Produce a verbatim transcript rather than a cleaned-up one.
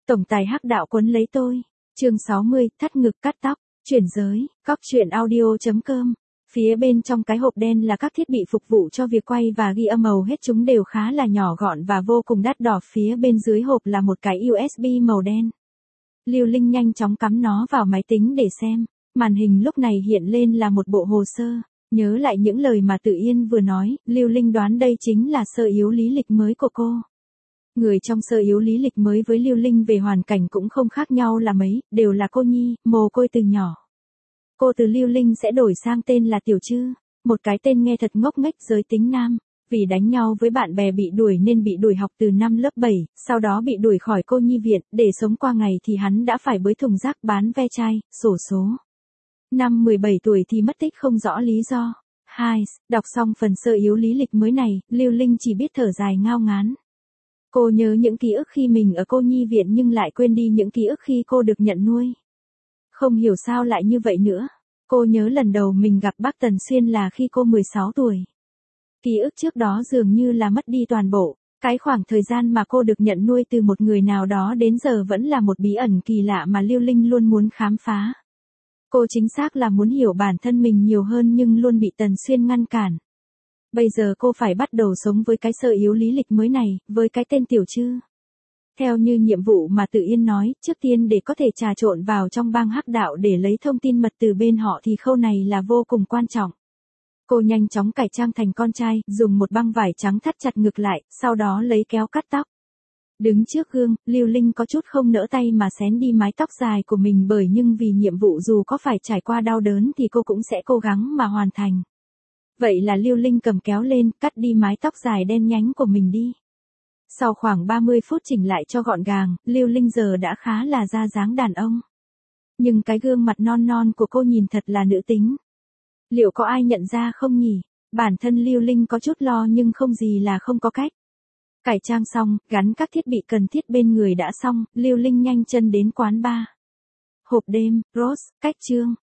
Tổng tài hắc đạo quấn lấy tôi. Chương sáu mươi, thắt ngực cắt tóc, chuyển giới, cóc truyện audio chấm com. Phía bên trong cái hộp đen là các thiết bị phục vụ cho việc quay và ghi âm, hầu hết chúng đều khá là nhỏ gọn và vô cùng đắt đỏ. Phía bên dưới hộp là một cái u ét bê màu đen. Lưu Linh nhanh chóng cắm nó vào máy tính để xem. Màn hình lúc này hiện lên là một bộ hồ sơ. Nhớ lại những lời mà Tự Yên vừa nói, Lưu Linh đoán đây chính là sơ yếu lý lịch mới của cô. Người trong sơ yếu lý lịch mới với Lưu Linh về hoàn cảnh cũng không khác nhau là mấy, đều là cô nhi, mồ côi từ nhỏ. Cô từ Lưu Linh sẽ đổi sang tên là Tiểu Trư, một cái tên nghe thật ngốc nghếch, giới tính nam. Vì đánh nhau với bạn bè bị đuổi nên bị đuổi học từ năm lớp bảy, sau đó bị đuổi khỏi cô nhi viện, để sống qua ngày thì hắn đã phải bới thùng rác bán ve chai, xổ số. Năm mười bảy tuổi thì mất tích không rõ lý do. Hai, đọc xong phần sơ yếu lý lịch mới này, Lưu Linh chỉ biết thở dài ngao ngán. Cô nhớ những ký ức khi mình ở cô nhi viện nhưng lại quên đi những ký ức khi cô được nhận nuôi. Không hiểu sao lại như vậy nữa. Cô nhớ lần đầu mình gặp bác Tần Xuyên là khi cô mười sáu tuổi. Ký ức trước đó dường như là mất đi toàn bộ. Cái khoảng thời gian mà cô được nhận nuôi từ một người nào đó đến giờ vẫn là một bí ẩn kỳ lạ mà Lưu Linh luôn muốn khám phá. Cô chính xác là muốn hiểu bản thân mình nhiều hơn nhưng luôn bị Tần Xuyên ngăn cản. Bây giờ cô phải bắt đầu sống với cái sơ yếu lý lịch mới này, với cái tên Tiểu Trư. Theo như nhiệm vụ mà Tự Yên nói, trước tiên để có thể trà trộn vào trong bang hắc đạo để lấy thông tin mật từ bên họ thì khâu này là vô cùng quan trọng. Cô nhanh chóng cải trang thành con trai, dùng một băng vải trắng thắt chặt ngực lại, sau đó lấy kéo cắt tóc. Đứng trước gương, Lưu Linh có chút không nỡ tay mà xén đi mái tóc dài của mình, bởi nhưng vì nhiệm vụ dù có phải trải qua đau đớn thì cô cũng sẽ cố gắng mà hoàn thành. Vậy là Lưu Linh cầm kéo lên, cắt đi mái tóc dài đen nhánh của mình đi. Sau khoảng ba mươi phút chỉnh lại cho gọn gàng, Lưu Linh giờ đã khá là ra dáng đàn ông. Nhưng cái gương mặt non non của cô nhìn thật là nữ tính. Liệu có ai nhận ra không nhỉ? Bản thân Lưu Linh có chút lo nhưng không gì là không có cách. Cải trang xong, gắn các thiết bị cần thiết bên người đã xong, Lưu Linh nhanh chân đến quán bar. Hộp đêm, Rose, cách trương.